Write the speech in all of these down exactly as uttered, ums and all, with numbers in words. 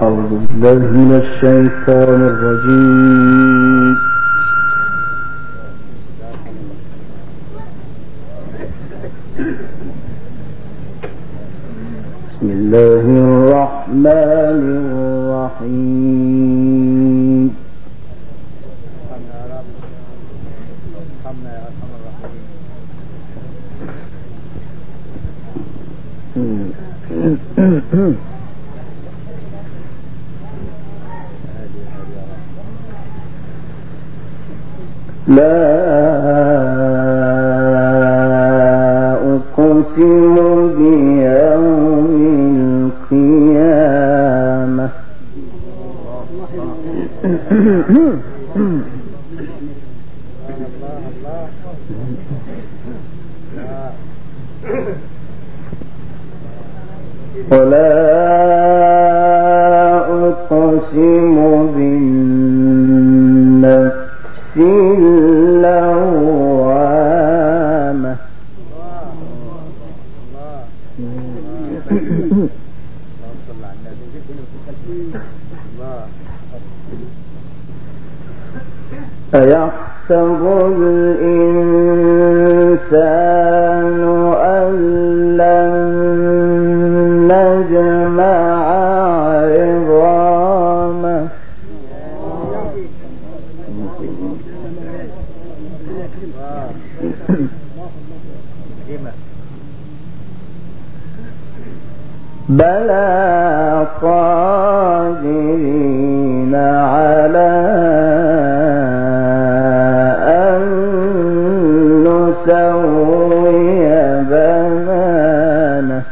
أعوذ بالله من الشيطان الرجيم. بسم الله الرحمن الرحيم. لا أقسم بيوم القيامة ولا أقسم بالنفس اللوامة أيحسب الإنسان أن لن نجمع عظامه بلى قادرين على أن نسوي بنانه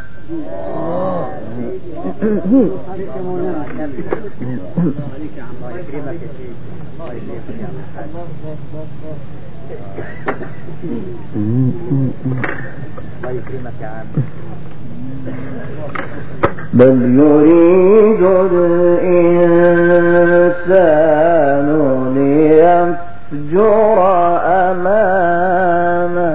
بل يريد الإنسان ليفجر أمامه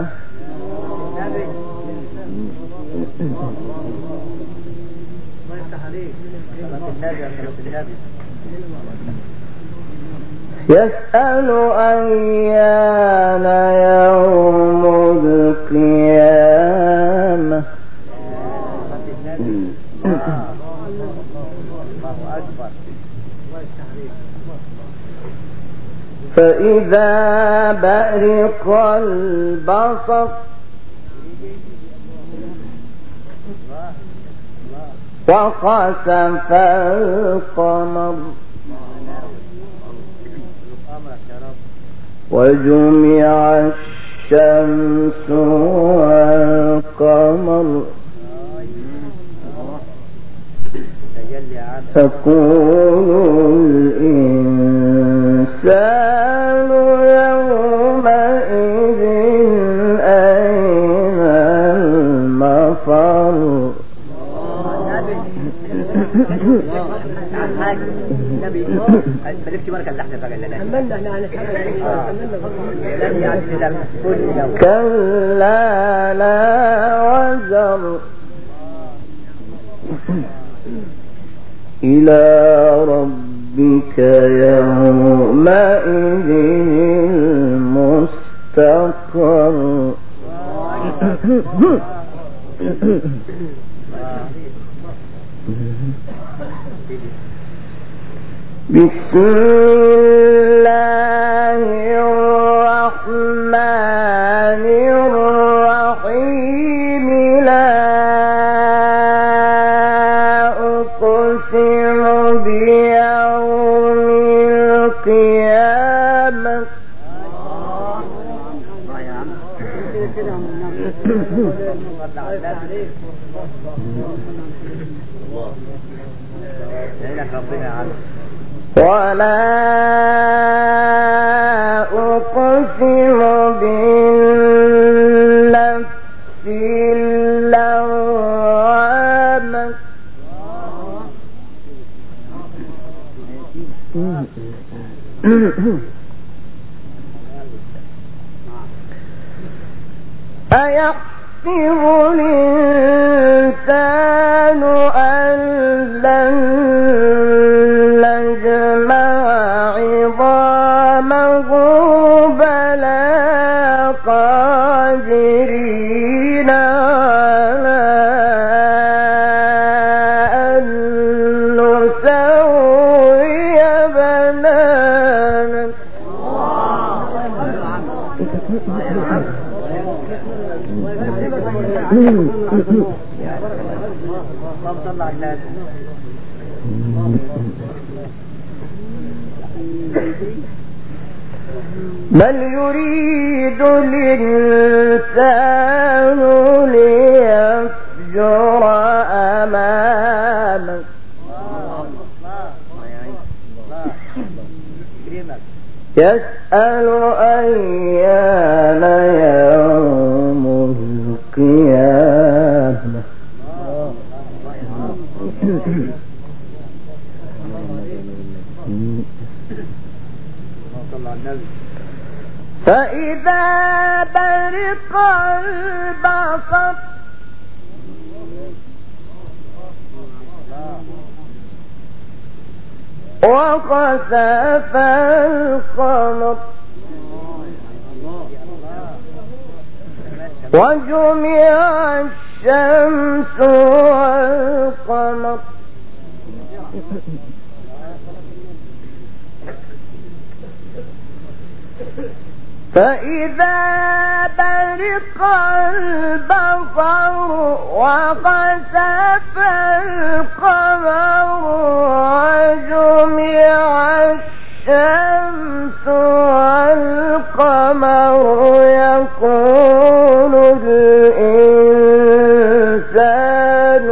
يسأل أيان يوم القيامة فإذا برق البصر وخسف القمر وجمع الشمس والقمر تقول الإنسان يومئذ أين المفر كلا لا وزر إلى ربك يومئذ المستقر بسم الله الرحمن الرحيم. لا أقسم بيوم القيامة ولا أقسم بالنفس اللوامة أيحسب الإنسان أن لن بل يريد الإنسان ليفجر أمامه يسأل أيان يوم القيامة فإذا برق البصر وخسف القمر وجمع الشمس والقمر فإذا برق البصر وخسف القمر وجمع الشمس والقمر يقول الإنسان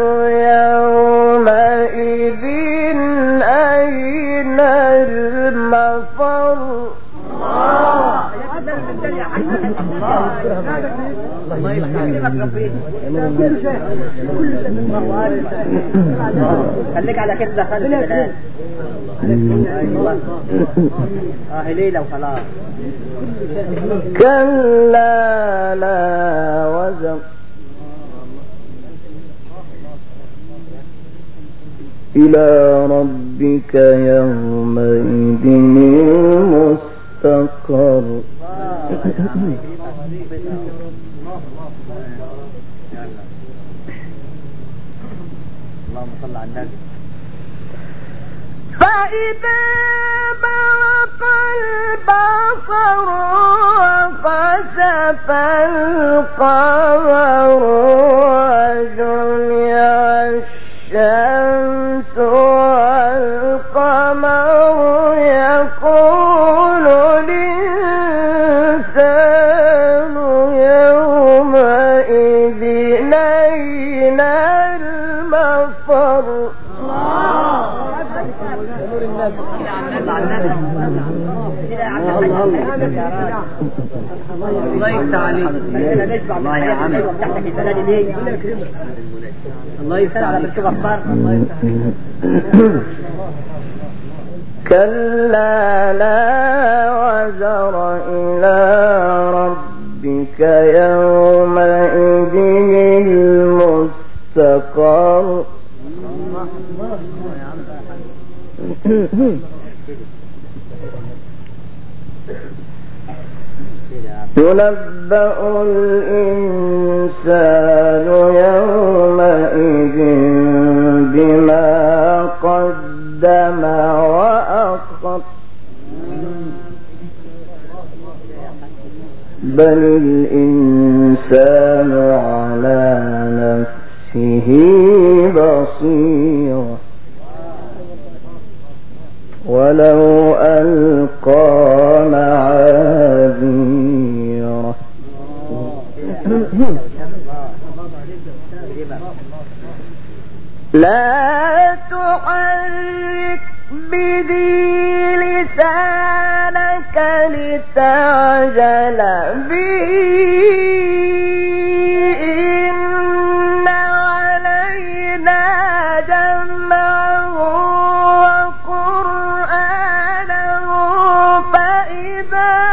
يومئذ أين المفر خليك على كده خالد الآن اه ليلة وخلاص كلا لا وزر إلى ربك يومئذ المستقر اللهم صل على النبي فإذا برق البصر وخسف القمر وجمع الشمس والقمر يقول الإنسان يومئذ أين المفر الله يفتح عليك الله يا عم تحتك البلد ليه الله يفتح على بنت غفار كلا لا وزر إلى ربك يومئذ المستقر ينبأ الإنسان يومئذ بما قدم وأخر بل الإنسان على نفسه بصيرة ولو ألقى معاذيره لا تحرك به لسانك لتعجل به إن علينا جمعه وقرآنه فإذا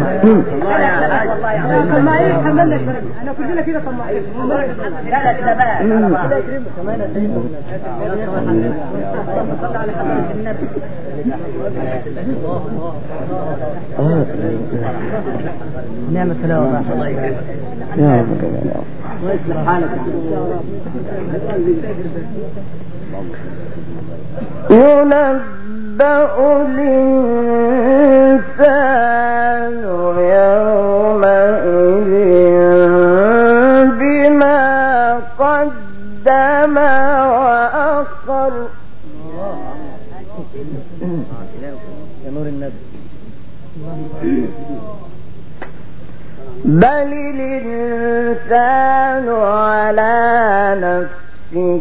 طماعين حملنا انا كلنا كده طماعين لا لا كده بقى الله يكرمك كمان صل على حضرة النبي نعم السلام الله يكرمك يا رب الله يصلح حالك ينبأ الإنسان يومئذ بما قدم وأخر يا نور النبي بل الإنسان على نفسه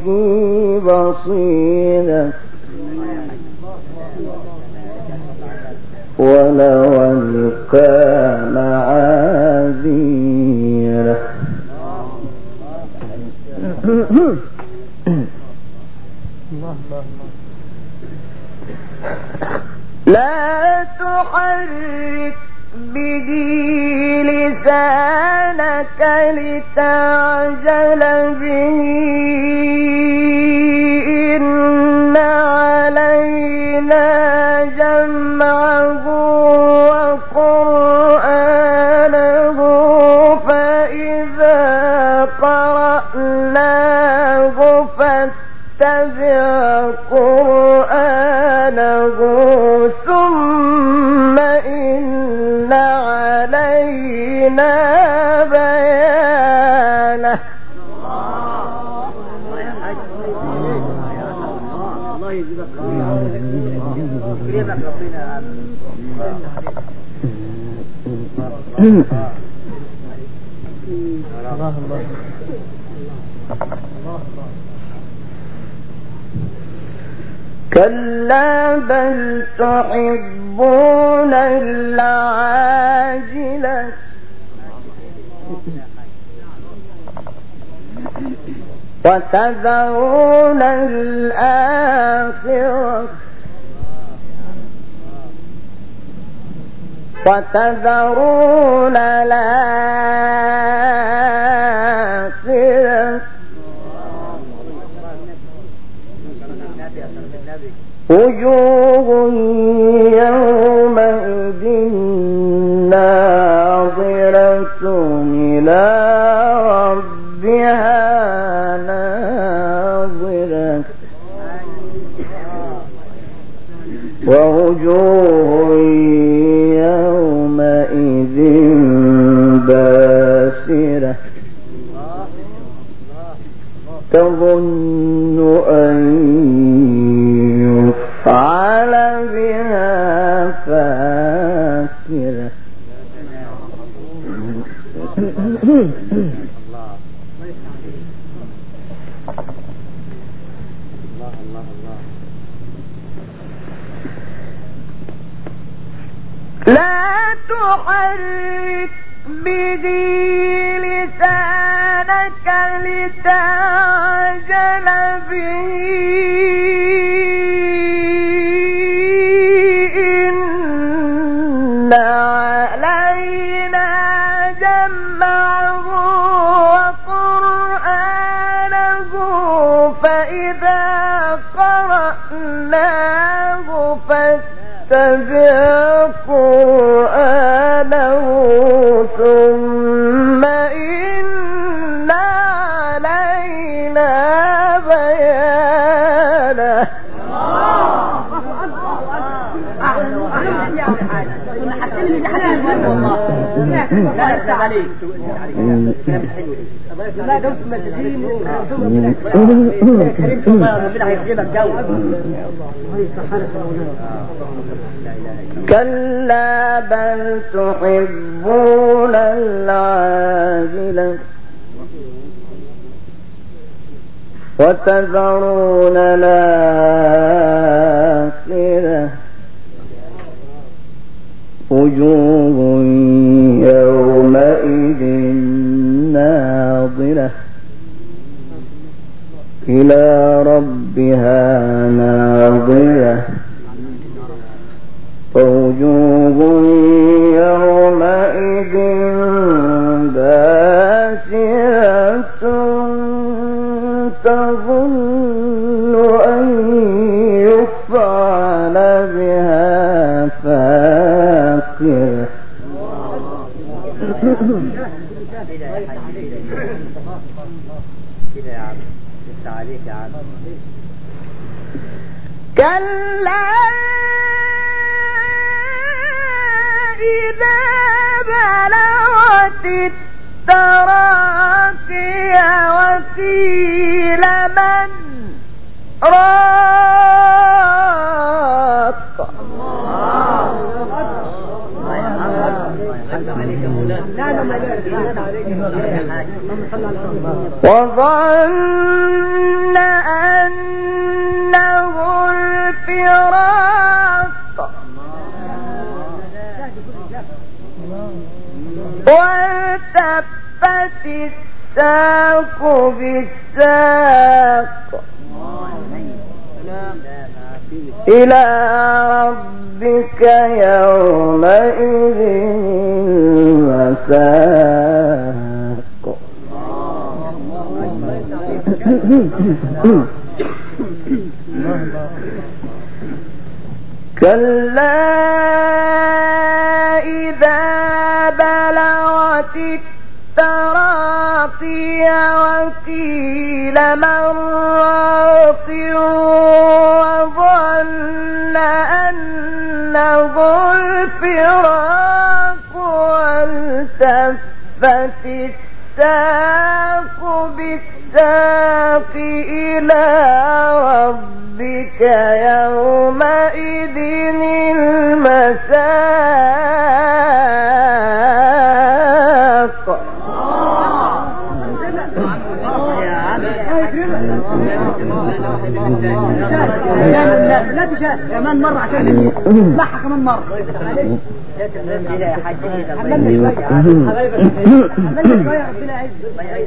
بصيرة ولو ألقى معاذيره لا تحرك به لسانك لتعجل به إن علينا جمعه وقرآنه فإذا قرأناه فاتبع قرآنه ثم إن علينا بيانه الله يجزاك الله الله كلا بل تحبون العاجلة وتذرون الآخرة وتذرون الآخرة وجوه يومئذ ناظرة إلى ربها ناظرة ووجوه يومئذ باسرة تظن أن يفعل بها فاكرة لا تحرك به لسانك لتعجل به إن علينا جمعه وقرآنه فإذا قرأناه فاتبع قرآنه ثم إن علينا بيانه كلا بل تحبون العاجلة وتذرون الآخرة وجوه يومئذ ناظرة إلى ربها ناظرة ووجوه يومئذ يومئذ باسرة تظن أن يفعل بها فاقرة. كلا إذا بلغت التراقي وقيل من راق وظن أنه الفراق والتفت الساق بالساق إلى ربك يومئذ المساق. كلا إذا بلغت التراقي وقيل من راق وظن أنه الفراق والتفت الساق بالساق إلى ربك يومئذ المساق. لا تشاهد كمان مرة عشان صح كمان مرة. يا حاج حملنا شوية حبايبك حملنا شوية ربنا يعزك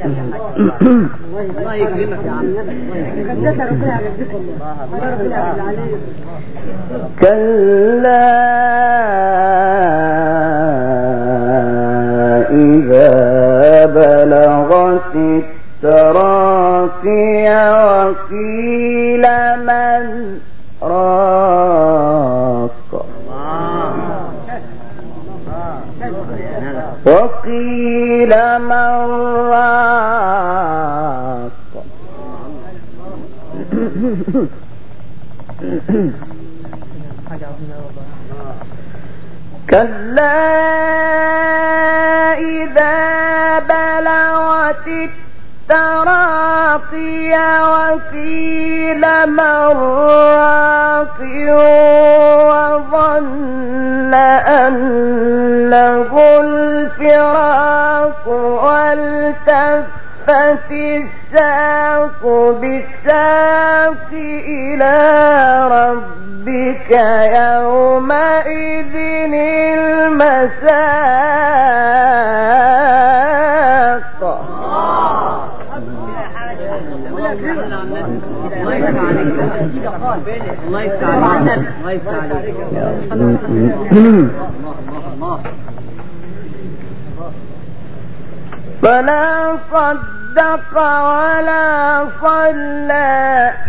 الله يكرمك يا عم كدتك ربنا يعزك والله ربنا يعز عليك. كلا إذا بلغت التراقي وقيل من راق وقيل من راق كلا إذا بلغت التراقي وقيل من راق وظن أنه الفراق والتفت الساق بالساق إلى ربك يومئذ المساق. الله يفتح عليك الله يفتح عليك. فلا صدق ولا صلى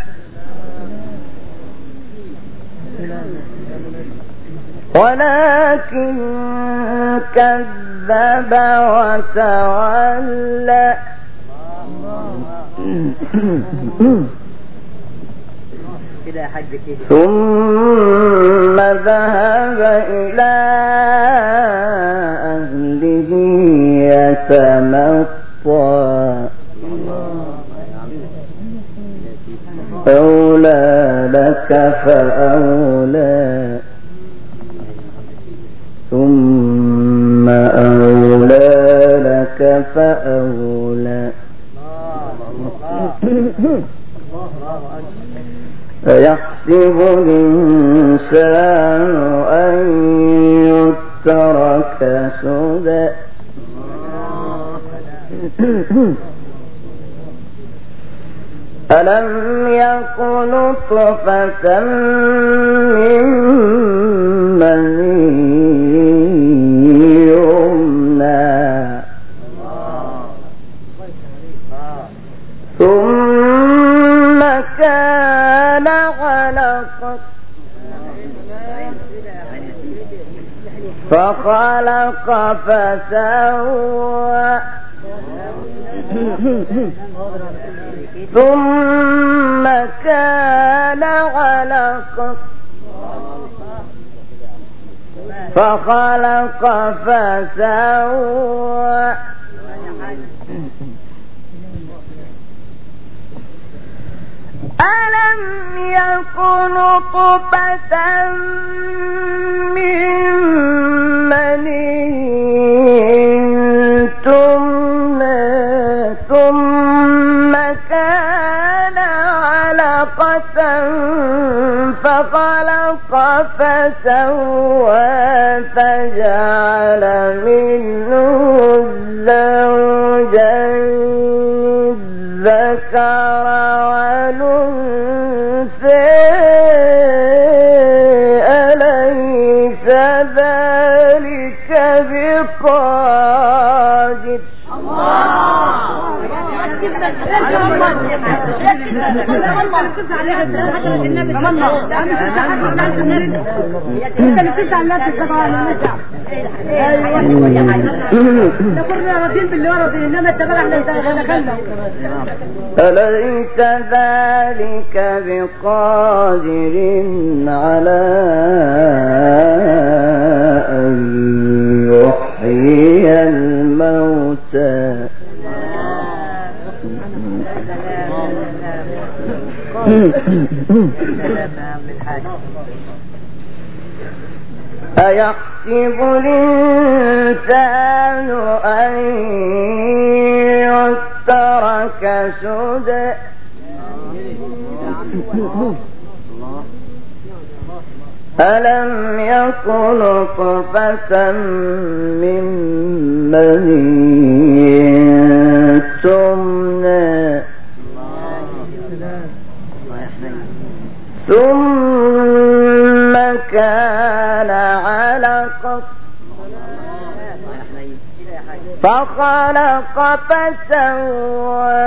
ولكن كذب وتولى ثم ذهب إلى أهله يتمطى أولى لك فأولى ثم أولى لك فأولى فيحسب الإنسان أن يترك سدى ألم يكن نطفة من مني يمنى فسوى ثم كان علقة فخلق فسوى ألم يكن نطفة من مني تمنى ثم كان علقة فخلق فسوى فجعل منه الزوجين الذكر والأنثى أليس ذلك بقادر أليس ذلك بقادر على أن يحيي الموتى أيحسب الإنسان أن يترك سدى ألم يكن نطفة من مني تمنى ثم كان علقة فخلق فسوى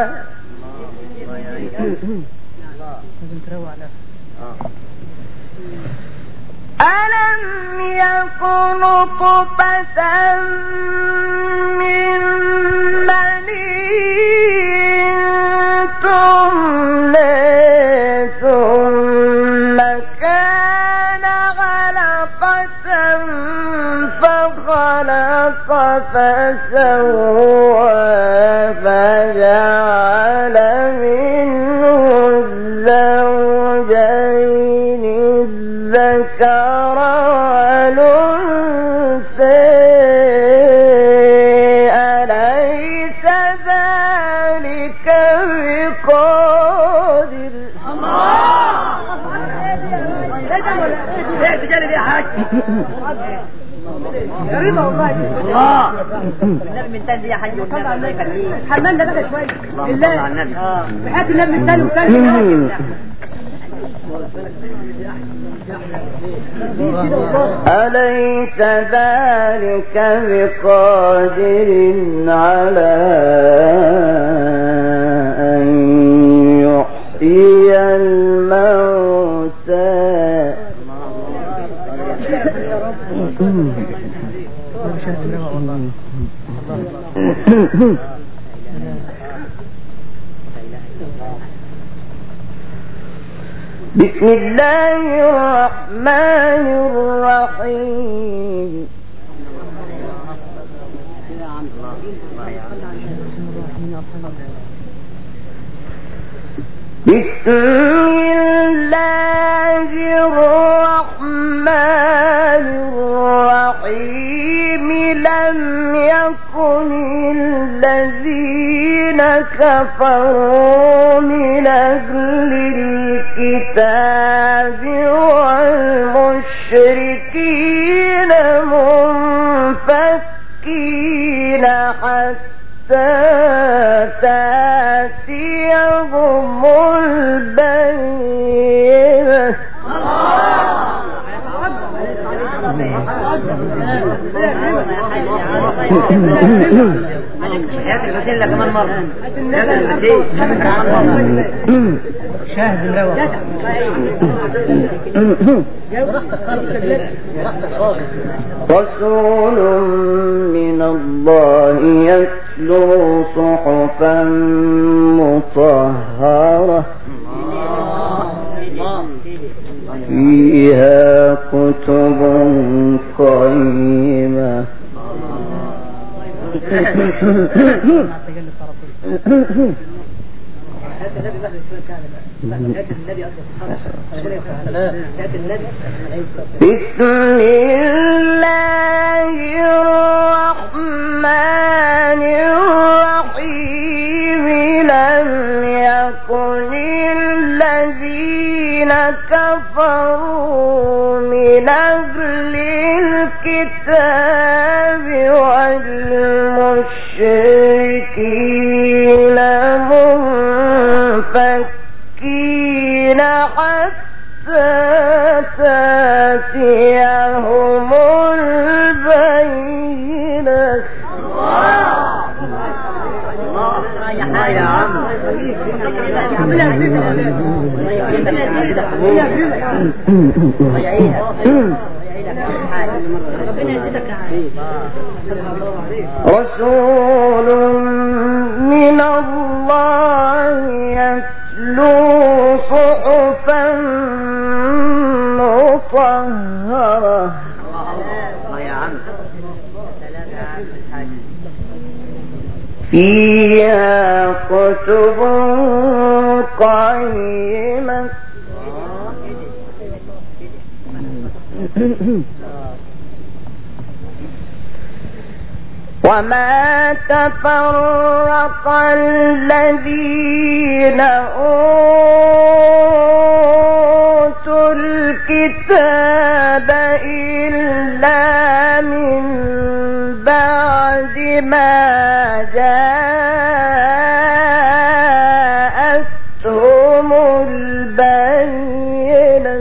ألم يكن نطفة من مني تمنى ثم كان علقة فخلق فسوى فجعل منه الزوجين الذكر والأنثى أليس ذلك بقادر غريبة والله الله النبي الثاني يا حاج الله يخليك حملنا بقى شوية بالله بحياة النبي الثاني والثاني أليس ذلك بقادر على أن يحيي الموتى بسم الله الرحمن الرحيم بسم الله الرحمن الرحيم لم يكن الذين كفروا من أهل الكتاب والمشركين منفكين حتى تأتيهم البينة هات الفتيلة كمان مرة شاهد مروق رسول من الله يتلو صحفا مطهرة فيها كتب قيمة بسم الله الرحمن الرحيم لم يكن الذين كفروا من أهل الكتاب والمشركين منفكين حتى تأتيهم البينة. يا عم رسول من الله يتلو صحفا مطهرة فيها كتب قيمة وما تفرق الذين أوتوا الكتاب إلا من بعد ما جاءتهم البينة.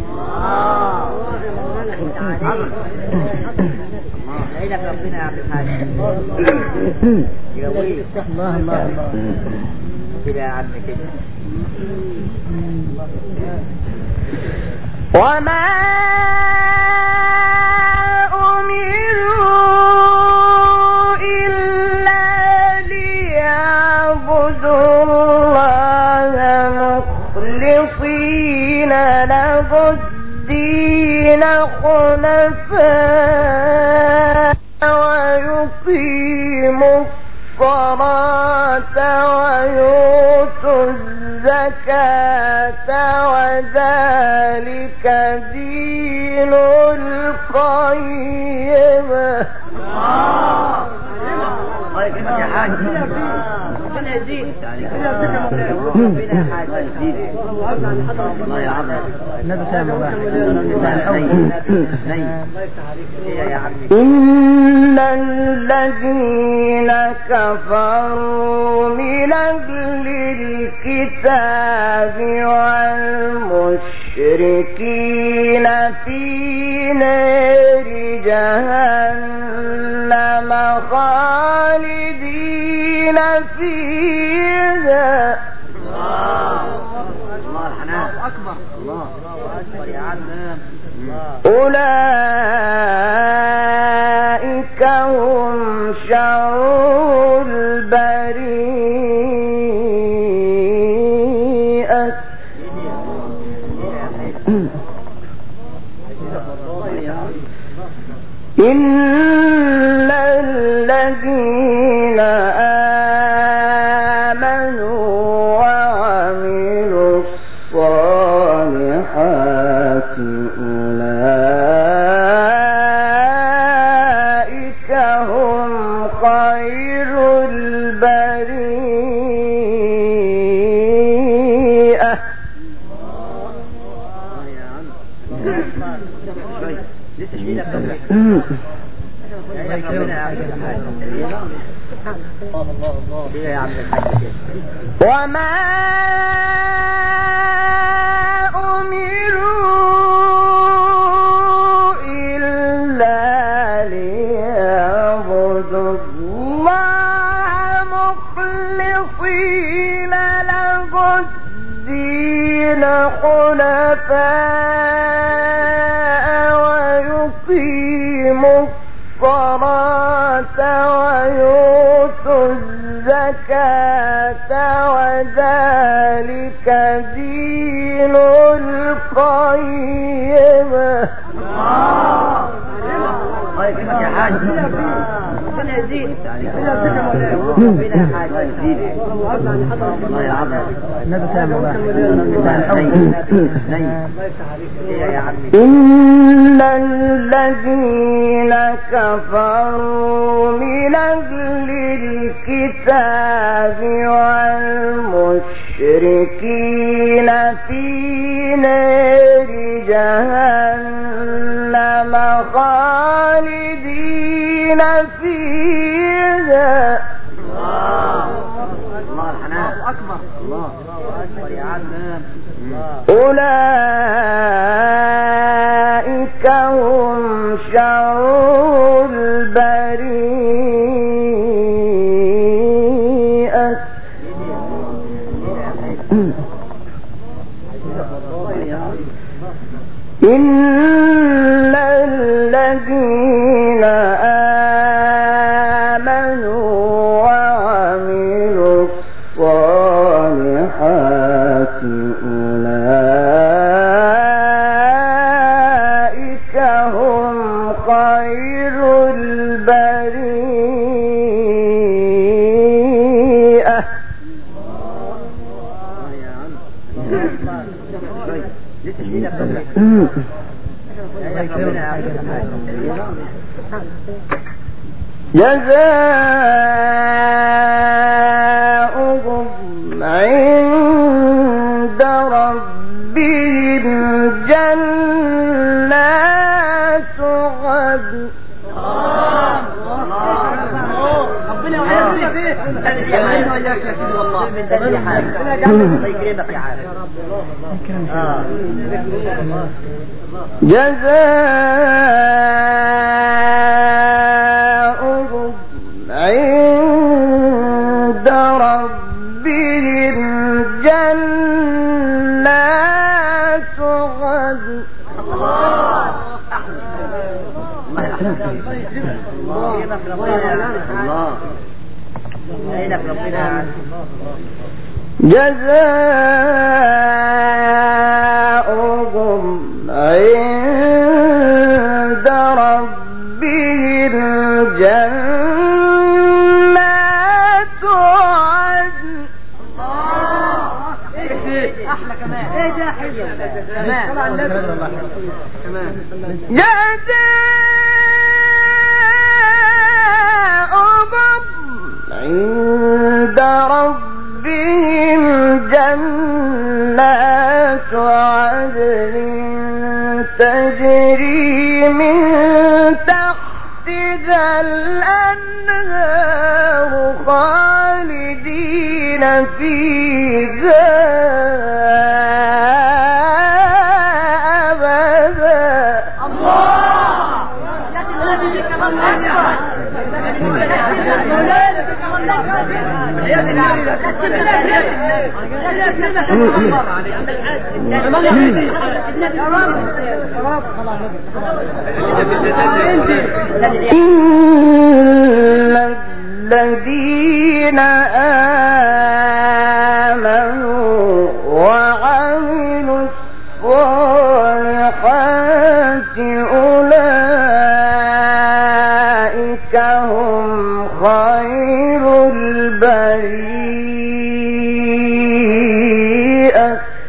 الله الله كده يا عم كده. وما أمروا إلا ليعبدوا الله مخلصين له الدين حنفاء ويقيموا الصلاة ويؤتوا الزكاة وذلك دين القيمة. إن الذين كفروا من أهل الكتاب والمشركين في نار جهنم خالدين فيها. أولئك هم شر البريئة. إن الذين آمنوا وعملوا الصالحات أولئك هم خير البريئة. وما أمروا إلا ليعبدوا الله مخلصين له الدين الحنفاء ويقيموا الصلاة ويؤتوا الزكاة وذلك دين القيمة. ربنا يزيد ربنا يزيد الله يعظم النبي سامع إن الذين كفروا من أهل الكتاب والمشركين في نار جهنم خالدين فيها. الله الحنان أكبر الله أكبر يا عم. أولئك هم شر البريئة. إن الذين آمنوا وعملوا الصالحات أولئك هم خير البريئة. جزاؤهم عند ربهم جنات عدن. ربنا يعافيك وياك يا سيدي والله من تاني حاجة الله يكرمك يا عارف. جزاؤهم عند ربهم جنات عدن. جزاؤهم عند ربهم جنات عدن. أحلى كمان إيه ده حلو كمان جزاؤهم عند ربهم جنات عدن تجري من تحتها الأنهار خالدين فيها أبدا. إن الذين آمنوا وعملوا الصالحات أولئك هم خير البريئة.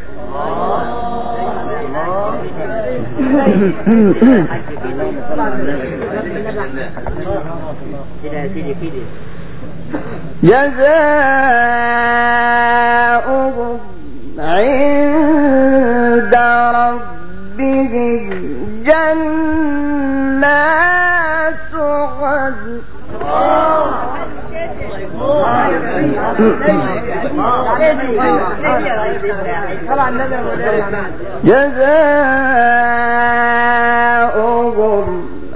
جزاؤهم عند ربهم جنات عدن. جزاؤهم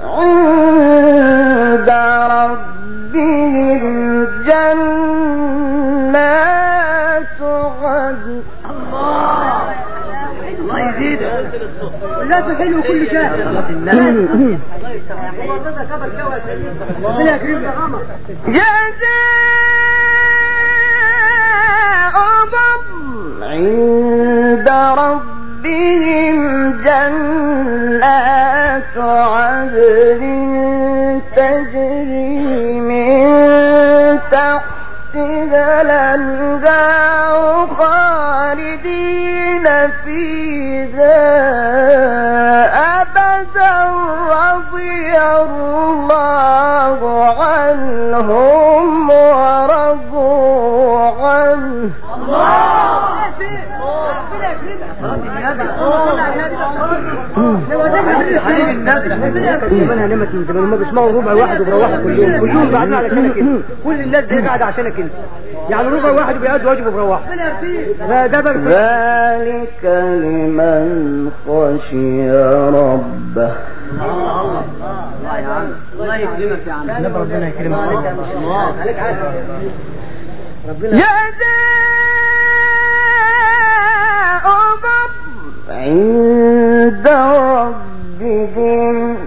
عند ربهم جنات عدن. الله يزيد الاكل حلو وكل شيء. ربنا يكرمك يا غمر. جزاؤهم عند ربهم جنات عدن تجري من تحتها الأنهار خالدين فيها أبدا رضي الله عنهم ورضوا عنه. منها نمت من زمان، هم بيسمعوا ربع واحد وبروحوا كلهم كلهم بعدين على كده كده، كل الناس دي قاعده عشانك انت، يعني ربع واحد بيقعدوا واجب وبروحوا. ذلك لمن خشي ربه. الله الله الله يا عم، الله يكرمك يا عم، ربنا يكرمك. الله عليك عارف ربنا. عند ربهم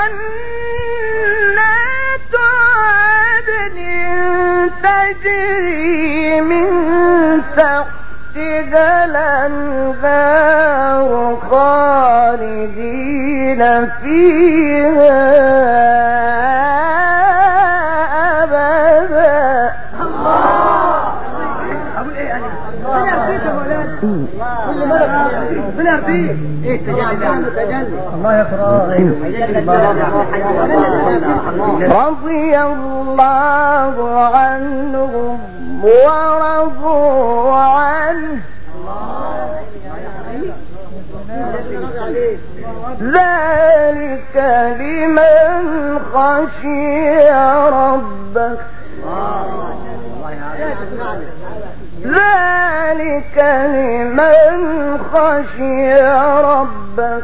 جنات عدن تجري من تحتها الأنهار خالدين فيها أبدا. ربنا يرضيك. ايه تجلي الله يخرج. رضي الله عنهم ورضوا عنه ذلك لمن خشي ربك. ذلك لمن خشي ربك.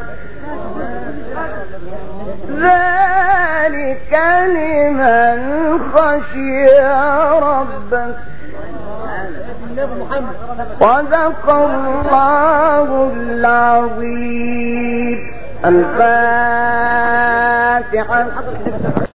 ذلك لمن خشي ربك. صدق الله العظيم. الفاتحة.